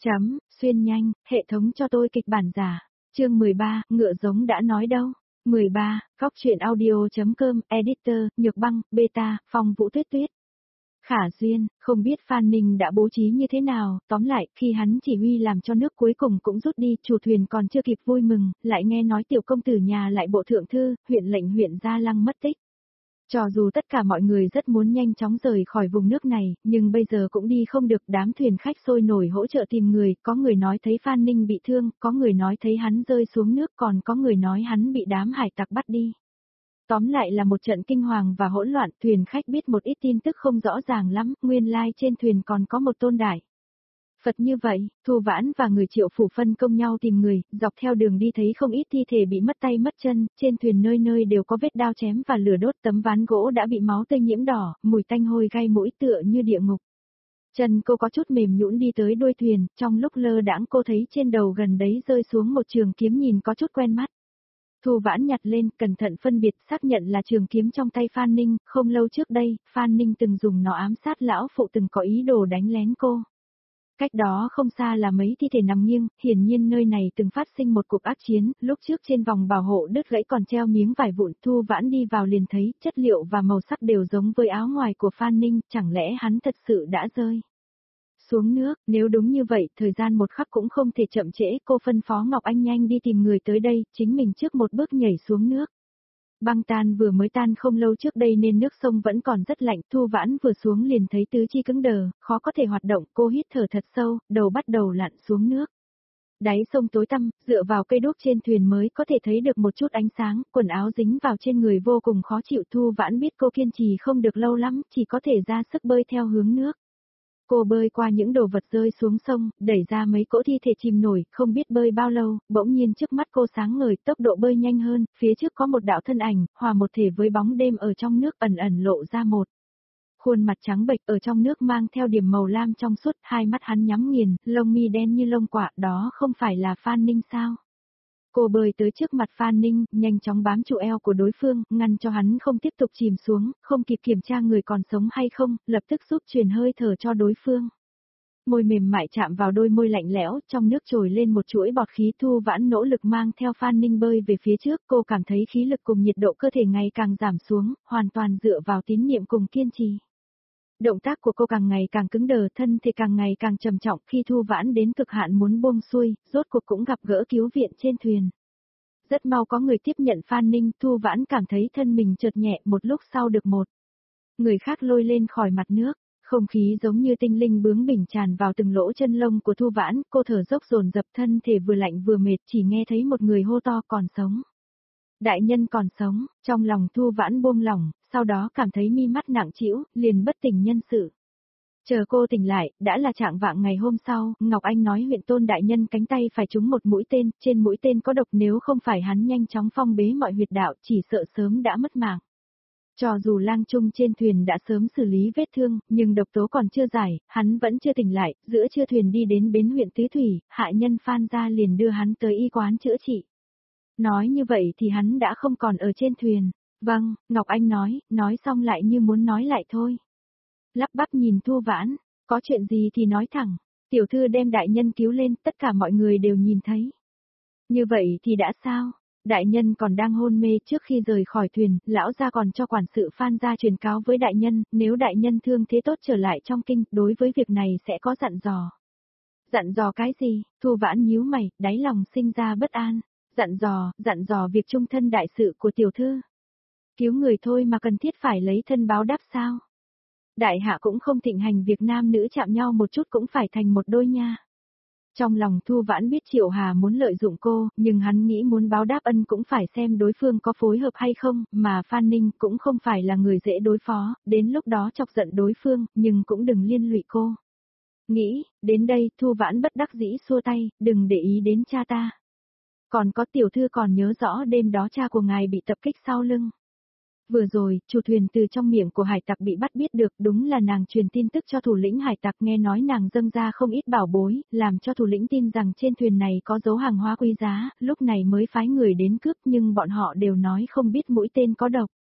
Chấm, xuyên nhanh, hệ thống cho tôi kịch bản giả. Chương 13, ngựa giống đã nói đâu. 13, góc truyện audio.com, editor, Nhược Băng, beta, Phong Vũ Tuyết Tuyết. Khả duyên, không biết Phan Ninh đã bố trí như thế nào, tóm lại, khi hắn chỉ huy làm cho nước cuối cùng cũng rút đi, chủ thuyền còn chưa kịp vui mừng, lại nghe nói tiểu công tử nhà lại bộ thượng thư, huyện lệnh huyện Gia Lăng mất tích. Cho dù tất cả mọi người rất muốn nhanh chóng rời khỏi vùng nước này, nhưng bây giờ cũng đi không được, đám thuyền khách sôi nổi hỗ trợ tìm người, có người nói thấy Phan Ninh bị thương, có người nói thấy hắn rơi xuống nước, còn có người nói hắn bị đám hải tặc bắt đi. Tóm lại là một trận kinh hoàng và hỗn loạn, thuyền khách biết một ít tin tức không rõ ràng lắm, nguyên lai trên thuyền còn có một tôn đại Phật như vậy, Thu Vãn và người Triệu Phủ phân công nhau tìm người, dọc theo đường đi thấy không ít thi thể bị mất tay mất chân, trên thuyền nơi nơi đều có vết đao chém và lửa đốt, tấm ván gỗ đã bị máu tươi nhiễm đỏ, mùi tanh hôi gai mũi tựa như địa ngục. Chân cô có chút mềm nhũn đi tới đuôi thuyền, trong lúc lơ đãng cô thấy trên đầu gần đấy rơi xuống một trường kiếm nhìn có chút quen mắt. Thu Vãn nhặt lên, cẩn thận phân biệt, xác nhận là trường kiếm trong tay Phan Ninh, không lâu trước đây, Phan Ninh từng dùng nó ám sát lão phụ từng có ý đồ đánh lén cô. Cách đó không xa là mấy thi thể nằm nghiêng, hiển nhiên nơi này từng phát sinh một cuộc ác chiến, lúc trước trên vòng bảo hộ đứt gãy còn treo miếng vải vụn, Thu Vãn đi vào liền thấy, chất liệu và màu sắc đều giống với áo ngoài của Phan Ninh, chẳng lẽ hắn thật sự đã rơi xuống nước, nếu đúng như vậy, thời gian một khắc cũng không thể chậm trễ, cô phân phó Ngọc Anh nhanh đi tìm người tới đây, chính mình trước một bước nhảy xuống nước. Băng tan vừa mới tan không lâu trước đây nên nước sông vẫn còn rất lạnh, Thu Vãn vừa xuống liền thấy tứ chi cứng đờ, khó có thể hoạt động, cô hít thở thật sâu, đầu bắt đầu lặn xuống nước. Đáy sông tối tăm, dựa vào cây đuốc trên thuyền mới có thể thấy được một chút ánh sáng, quần áo dính vào trên người vô cùng khó chịu, Thu Vãn biết cô kiên trì không được lâu lắm, chỉ có thể ra sức bơi theo hướng nước. Cô bơi qua những đồ vật rơi xuống sông, đẩy ra mấy cỗ thi thể chìm nổi, không biết bơi bao lâu, bỗng nhiên trước mắt cô sáng ngời, tốc độ bơi nhanh hơn, phía trước có một đạo thân ảnh, hòa một thể với bóng đêm ở trong nước ẩn ẩn lộ ra một khuôn mặt trắng bệch ở trong nước mang theo điểm màu lam trong suốt, hai mắt hắn nhắm nghiền, lông mi đen như lông quạ, đó không phải là Phan Ninh sao? Cô bơi tới trước mặt Phan Ninh, nhanh chóng bám trụ eo của đối phương, ngăn cho hắn không tiếp tục chìm xuống, không kịp kiểm tra người còn sống hay không, lập tức giúp truyền hơi thở cho đối phương. Môi mềm mại chạm vào đôi môi lạnh lẽo, trong nước trồi lên một chuỗi bọt khí, Thu Vãn nỗ lực mang theo Phan Ninh bơi về phía trước, cô cảm thấy khí lực cùng nhiệt độ cơ thể ngày càng giảm xuống, hoàn toàn dựa vào tín niệm cùng kiên trì. Động tác của cô càng ngày càng cứng đờ, thân thể càng ngày càng trầm trọng, khi Thu Vãn đến cực hạn muốn buông xuôi, rốt cuộc cũng gặp gỡ cứu viện trên thuyền. Rất mau có người tiếp nhận Phan Ninh, Thu Vãn cảm thấy thân mình chợt nhẹ, một lúc sau được một người khác lôi lên khỏi mặt nước, không khí giống như tinh linh bướng bỉnh tràn vào từng lỗ chân lông của Thu Vãn, cô thở dốc dồn dập, thân thể vừa lạnh vừa mệt, chỉ nghe thấy một người hô to còn sống. Đại nhân còn sống, trong lòng Thu Vãn buông lỏng, sau đó cảm thấy mi mắt nặng trĩu, liền bất tỉnh nhân sự. Chờ cô tỉnh lại, đã là trạng vạng ngày hôm sau, Ngọc Anh nói huyện Tôn đại nhân cánh tay phải trúng một mũi tên, trên mũi tên có độc, nếu không phải hắn nhanh chóng phong bế mọi huyệt đạo, chỉ sợ sớm đã mất mạng. Cho dù lang trung trên thuyền đã sớm xử lý vết thương, nhưng độc tố còn chưa giải, hắn vẫn chưa tỉnh lại, giữa trưa thuyền đi đến bến huyện Tứ Thủy, hạ nhân Phan gia liền đưa hắn tới y quán chữa trị. Nói như vậy thì hắn đã không còn ở trên thuyền. Vâng, Ngọc Anh nói xong lại như muốn nói lại thôi. Lắp bắp nhìn Thu Vãn, có chuyện gì thì nói thẳng, tiểu thư đem đại nhân cứu lên, tất cả mọi người đều nhìn thấy. Như vậy thì đã sao? Đại nhân còn đang hôn mê, trước khi rời khỏi thuyền, lão gia còn cho quản sự Phan gia truyền cáo với đại nhân, nếu đại nhân thương thế tốt trở lại trong kinh, đối với việc này sẽ có dặn dò. Dặn dò cái gì? Thu Vãn nhíu mày, đáy lòng sinh ra bất an. Dặn dò việc trung thân đại sự của tiểu thư. Cứu người thôi mà cần thiết phải lấy thân báo đáp sao? Đại hạ cũng không thịnh hành việc nam nữ chạm nhau một chút cũng phải thành một đôi nha. Trong lòng Thu Vãn biết Triệu Hà muốn lợi dụng cô, nhưng hắn nghĩ muốn báo đáp ân cũng phải xem đối phương có phối hợp hay không, mà Phan Ninh cũng không phải là người dễ đối phó, đến lúc đó chọc giận đối phương, nhưng cũng đừng liên lụy cô. Nghĩ, đến đây, Thu Vãn bất đắc dĩ xua tay, đừng để ý đến cha ta. Còn có tiểu thư còn nhớ rõ đêm đó cha của ngài bị tập kích sau lưng. Vừa rồi, chủ thuyền từ trong miệng của hải tặc bị bắt biết được, đúng là nàng truyền tin tức cho thủ lĩnh hải tặc, nghe nói nàng dâng ra không ít bảo bối, làm cho thủ lĩnh tin rằng trên thuyền này có dấu hàng hóa quý giá, lúc này mới phái người đến cướp, nhưng bọn họ đều nói không biết mũi tên có độc.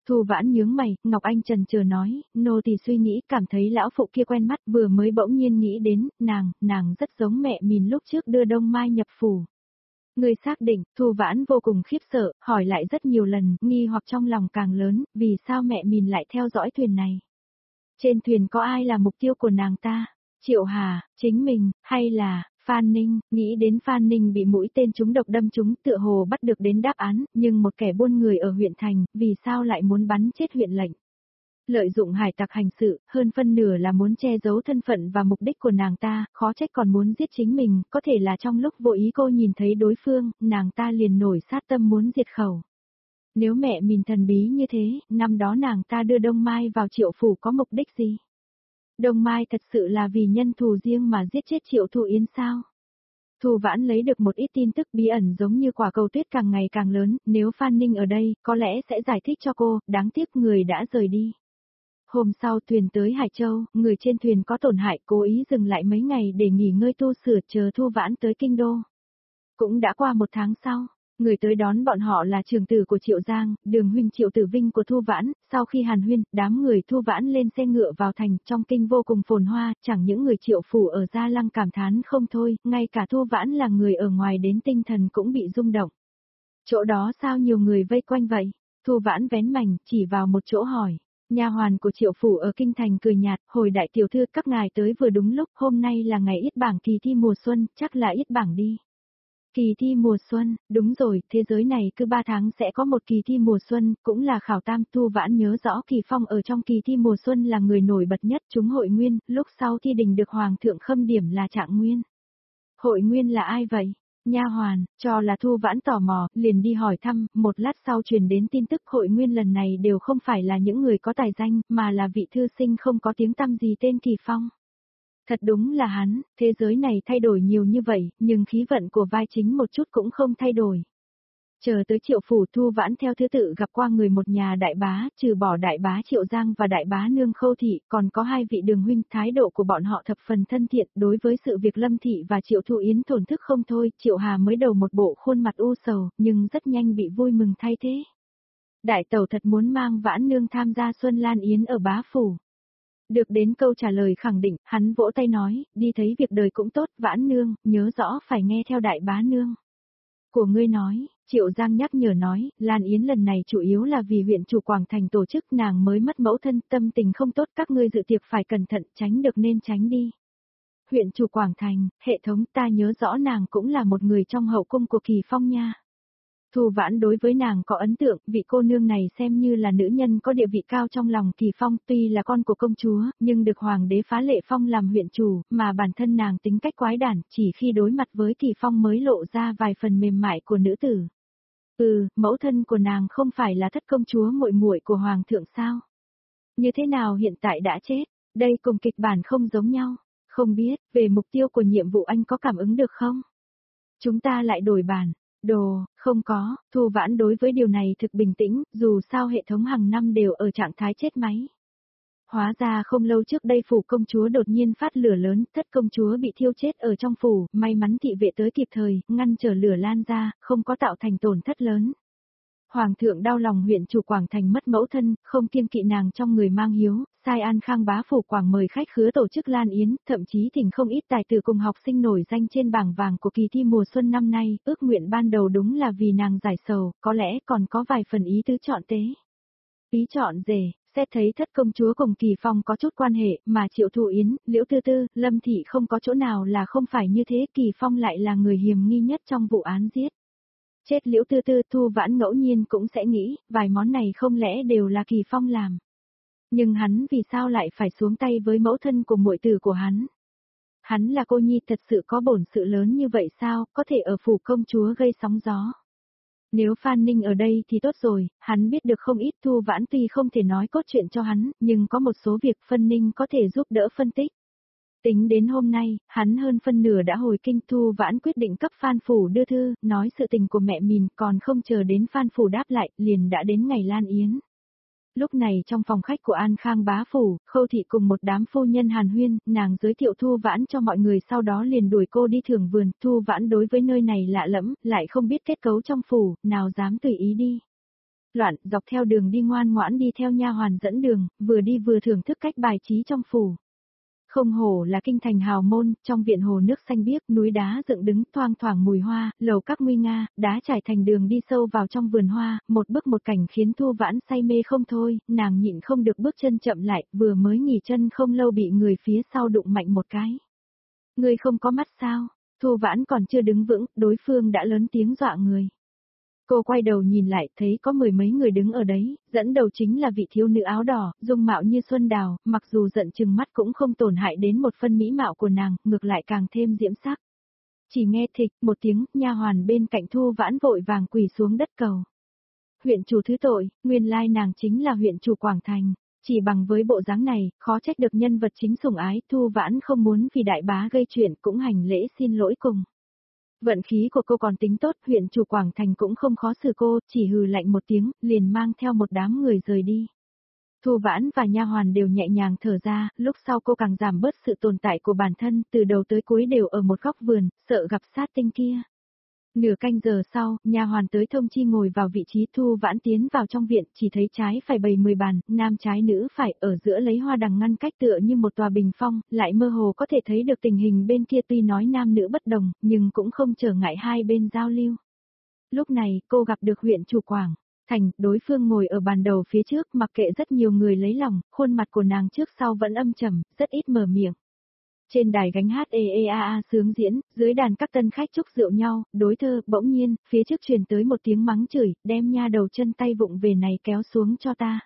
Thu Vãn nhướng mày, Ngọc Anh chần chờ nói, nô tỳ suy nghĩ cảm thấy lão phụ kia quen mắt vừa mới bỗng nhiên nghĩ đến, nàng rất giống mẹ mình lúc trước đưa Đông Mai nhập phủ. Người xác định, Thu Vãn vô cùng khiếp sợ, hỏi lại rất nhiều lần, nghi hoặc trong lòng càng lớn, vì sao mẹ mình lại theo dõi thuyền này? Trên thuyền có ai là mục tiêu của nàng ta? Triệu Hà, chính mình, hay là, Phan Ninh, nghĩ đến Phan Ninh bị mũi tên trúng độc đâm trúng tựa hồ bắt được đến đáp án, nhưng một kẻ buôn người ở huyện thành, vì sao lại muốn bắn chết huyện lệnh? Lợi dụng hải tặc hành sự, hơn phân nửa là muốn che giấu thân phận và mục đích của nàng ta, khó trách còn muốn giết chính mình, có thể là trong lúc vô ý cô nhìn thấy đối phương, nàng ta liền nổi sát tâm muốn diệt khẩu. Nếu mẹ mình thần bí như thế, năm đó nàng ta đưa Đông Mai vào Triệu phủ có mục đích gì? Đông Mai thật sự là vì nhân thù riêng mà giết chết Triệu Thu Yến sao? Thu Vãn lấy được một ít tin tức bí ẩn giống như quả cầu tuyết càng ngày càng lớn, nếu Phan Ninh ở đây, có lẽ sẽ giải thích cho cô, đáng tiếc người đã rời đi. Hôm sau thuyền tới Hải Châu, người trên thuyền có tổn hại cố ý dừng lại mấy ngày để nghỉ ngơi tu sửa chờ Thu Vãn tới Kinh Đô. Cũng đã qua một tháng sau, người tới đón bọn họ là trưởng tử của Triệu Giang, Đường huynh Triệu Tử Vinh của Thu Vãn, sau khi hàn huyên, đám người Thu Vãn lên xe ngựa vào thành, trong kinh vô cùng phồn hoa, chẳng những người Triệu phủ ở Gia Lăng cảm thán không thôi, ngay cả Thu Vãn là người ở ngoài đến tinh thần cũng bị rung động. Chỗ đó sao nhiều người vây quanh vậy? Thu Vãn vén mảnh, chỉ vào một chỗ hỏi. Nha hoàn của Triệu phủ ở kinh thành cười nhạt, hồi đại tiểu thư các ngài tới vừa đúng lúc, hôm nay là ngày yết bảng kỳ thi mùa xuân, chắc là yết bảng đi. Kỳ thi mùa xuân, đúng rồi, thế giới này cứ 3 tháng sẽ có một kỳ thi mùa xuân, cũng là khảo tam. Thu Vãn nhớ rõ Kỳ Phong ở trong kỳ thi mùa xuân là người nổi bật nhất chúng hội nguyên, lúc sau thi đình được Hoàng thượng khâm điểm là Trạng Nguyên. Hội nguyên là ai vậy? Nha hoàn, cho là Thu Vãn tò mò, liền đi hỏi thăm, một lát sau truyền đến tin tức hội nguyên lần này đều không phải là những người có tài danh, mà là vị thư sinh không có tiếng tăm gì tên Kỳ Phong. Thật đúng là hắn, thế giới này thay đổi nhiều như vậy, nhưng khí vận của vai chính một chút cũng không thay đổi. Chờ tới Triệu phủ Thu Vãn theo thứ tự gặp qua người một nhà đại bá, trừ bỏ đại bá Triệu Giang và đại bá Nương Khâu Thị, còn có hai vị Đường huynh, thái độ của bọn họ thập phần thân thiện, đối với sự việc Lâm Thị và Triệu Thu Yến thổn thức không thôi, Triệu Hà mới đầu một bộ khuôn mặt u sầu, nhưng rất nhanh bị vui mừng thay thế. Đại tẩu thật muốn mang Vãn Nương tham gia Xuân Lan Yến ở bá phủ. Được đến câu trả lời khẳng định, hắn vỗ tay nói, đi thấy việc đời cũng tốt, Vãn Nương, nhớ rõ phải nghe theo đại bá Nương. Của ngươi nói, Triệu Giang nhắc nhở nói, Lan Yến lần này chủ yếu là vì huyện chủ Quảng Thành tổ chức nàng mới mất mẫu thân, tâm tình không tốt, các ngươi dự tiệc phải cẩn thận, tránh được nên tránh đi. Huyện chủ Quảng Thành, hệ thống ta nhớ rõ nàng cũng là một người trong hậu cung của Kỳ Phong nha. Thu Vãn đối với nàng có ấn tượng, vị cô nương này xem như là nữ nhân có địa vị cao trong lòng Kỳ Phong, tuy là con của công chúa, nhưng được hoàng đế Phá Lệ Phong làm huyện chủ, mà bản thân nàng tính cách quái đản, chỉ khi đối mặt với Kỳ Phong mới lộ ra vài phần mềm mại của nữ tử. Mẫu thân của nàng không phải là thất công chúa muội muội của hoàng thượng sao? Như thế nào hiện tại đã chết? Đây cùng kịch bản không giống nhau. Không biết, về mục tiêu của nhiệm vụ anh có cảm ứng được không? Chúng ta lại đổi bản. Không có, Thu Vãn đối với điều này thực bình tĩnh, dù sao hệ thống hàng năm đều ở trạng thái chết máy. Hóa ra không lâu trước đây phủ công chúa đột nhiên phát lửa lớn, thất công chúa bị thiêu chết ở trong phủ, may mắn thị vệ tới kịp thời, ngăn trở lửa lan ra, không có tạo thành tổn thất lớn. Hoàng thượng đau lòng huyện chủ Quảng Thành mất mẫu thân, không kiêng kỵ nàng trong người mang hiếu, sai An Khang bá phủ Quảng mời khách khứa tổ chức Lan Yến, thậm chí thỉnh không ít tài tử cùng học sinh nổi danh trên bảng vàng của kỳ thi mùa xuân năm nay, ước nguyện ban đầu đúng là vì nàng giải sầu, có lẽ còn có vài phần ý tứ chọn tế. Ý chọn rể, xét thấy thất công chúa cùng Kỳ Phong có chút quan hệ, mà Triệu Thu Yến, Liễu Tư Tư, Lâm Thị không có chỗ nào là không phải như thế, Kỳ Phong lại là người hiềm nghi nhất trong vụ án giết. Chết Liễu Tư Tư, Thu Vãn ngẫu nhiên cũng sẽ nghĩ, vài món này không lẽ đều là Kỳ Phong làm. Nhưng hắn vì sao lại phải xuống tay với mẫu thân của muội tử của hắn? Hắn là cô nhi thật sự có bổn sự lớn như vậy sao, có thể ở phủ công chúa gây sóng gió. Nếu Phan Ninh ở đây thì tốt rồi, hắn biết được không ít. Thu Vãn tuy không thể nói cốt truyện cho hắn, nhưng có một số việc Phân Ninh có thể giúp đỡ phân tích. Tính đến hôm nay, hắn hơn phân nửa đã hồi kinh. Thu Vãn quyết định cấp Phan Phủ đưa thư, nói sự tình của mẹ mình, còn không chờ đến Phan Phủ đáp lại, liền đã đến ngày Lan Yến. Lúc này trong phòng khách của An Khang bá phủ, Khâu Thị cùng một đám phu nhân hàn huyên, nàng giới thiệu Thu Vãn cho mọi người, sau đó liền đuổi cô đi thưởng vườn. Thu Vãn đối với nơi này lạ lẫm, lại không biết kết cấu trong phủ, nào dám tùy ý đi. loạn, dọc theo đường đi ngoan ngoãn đi theo nha hoàn dẫn đường, vừa đi vừa thưởng thức cách bài trí trong phủ. Không hổ là kinh thành hào môn, trong viện hồ nước xanh biếc, núi đá dựng đứng thoang thoảng mùi hoa, lầu các nguy nga, đá trải thành đường đi sâu vào trong vườn hoa, một bước một cảnh khiến Thu Vãn say mê không thôi, nàng nhịn không được bước chân chậm lại, vừa mới nghỉ chân không lâu bị người phía sau đụng mạnh một cái. Ngươi không có mắt sao? Thu Vãn còn chưa đứng vững, đối phương đã lớn tiếng dọa người. Cô quay đầu nhìn lại, thấy có mười mấy người đứng ở đấy, dẫn đầu chính là vị thiếu nữ áo đỏ, dung mạo như xuân đào, mặc dù giận chừng mắt cũng không tổn hại đến một phân mỹ mạo của nàng, ngược lại càng thêm diễm sắc. Chỉ nghe thịch một tiếng, nha hoàn bên cạnh Thu Vãn vội vàng quỳ xuống đất cầu. Huyện chủ thứ tội, nguyên lai nàng chính là huyện chủ Quảng Thành. Chỉ bằng với bộ dáng này, khó trách được nhân vật chính sủng ái, Thu Vãn không muốn vì đại bá gây chuyện cũng hành lễ xin lỗi cùng. Vận khí của cô còn tính tốt, huyện chủ Quảng Thành cũng không khó xử cô, chỉ hừ lạnh một tiếng, liền mang theo một đám người rời đi. Thu Vãn và nha hoàn đều nhẹ nhàng thở ra, lúc sau cô càng giảm bớt sự tồn tại của bản thân, từ đầu tới cuối đều ở một góc vườn, sợ gặp sát tinh kia. Nửa canh giờ sau, nha hoàn tới thông chi ngồi vào vị trí. Thu Vãn tiến vào trong viện, chỉ thấy trái phải bày 10 bàn, nam trái nữ phải, ở giữa lấy hoa đằng ngăn cách tựa như một tòa bình phong, lại mơ hồ có thể thấy được tình hình bên kia, tuy nói nam nữ bất đồng, nhưng cũng không trở ngại hai bên giao lưu. Lúc này, cô gặp được huyện chủ Quảng Thành, đối phương ngồi ở bàn đầu phía trước, mặc kệ rất nhiều người lấy lòng, khuôn mặt của nàng trước sau vẫn âm trầm, rất ít mở miệng. Trên đài gánh hát sướng diễn, dưới đàn các tân khách chúc rượu nhau, đối thơ, bỗng nhiên, phía trước truyền tới một tiếng mắng chửi, đem nha đầu chân tay vụng về này kéo xuống cho ta.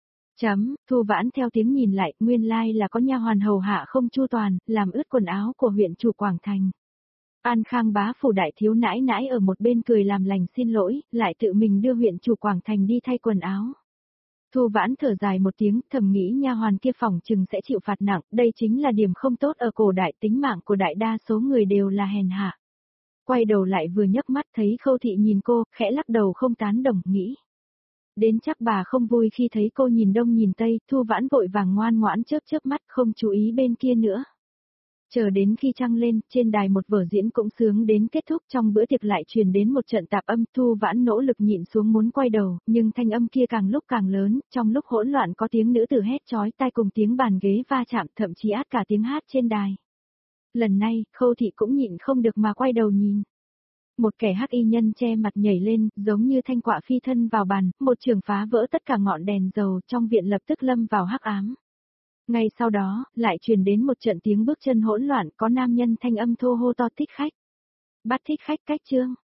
Thu Vãn theo tiếng nhìn lại, nguyên lai là có nha hoàn hầu hạ không chu toàn, làm ướt quần áo của huyện chủ Quảng Thành. An Khang bá phủ đại thiếu nãi nãi ở một bên cười làm lành xin lỗi, lại tự mình đưa huyện chủ Quảng Thành đi thay quần áo. Thu Vãn thở dài một tiếng, thầm nghĩ nha hoàn kia phòng chừng sẽ chịu phạt nặng, đây chính là điểm không tốt ở cổ đại, tính mạng của đại đa số người đều là hèn hạ. Quay đầu lại vừa nhấc mắt thấy Khâu thị nhìn cô, khẽ lắc đầu không tán đồng, nghĩ. Đến chắc bà không vui khi thấy cô nhìn đông nhìn tây, Thu Vãn vội vàng ngoan ngoãn chớp mắt không chú ý bên kia nữa. Chờ đến khi trăng lên, trên đài một vở diễn cũng sướng đến kết thúc, trong bữa tiệc lại truyền đến một trận tạp âm. Thu Vãn nỗ lực nhịn xuống muốn quay đầu, nhưng thanh âm kia càng lúc càng lớn, trong lúc hỗn loạn có tiếng nữ tử hét chói tai cùng tiếng bàn ghế va chạm, thậm chí át cả tiếng hát trên đài. Lần này, Khâu thị cũng nhịn không được mà quay đầu nhìn. Một kẻ hắc y nhân che mặt nhảy lên, giống như thanh quạ phi thân vào bàn, một trường phá vỡ tất cả ngọn đèn dầu, trong viện lập tức lâm vào hắc ám. Ngay sau đó, lại truyền đến một trận tiếng bước chân hỗn loạn, có nam nhân thanh âm thô hô to thích khách. Bắt thích khách cách chương.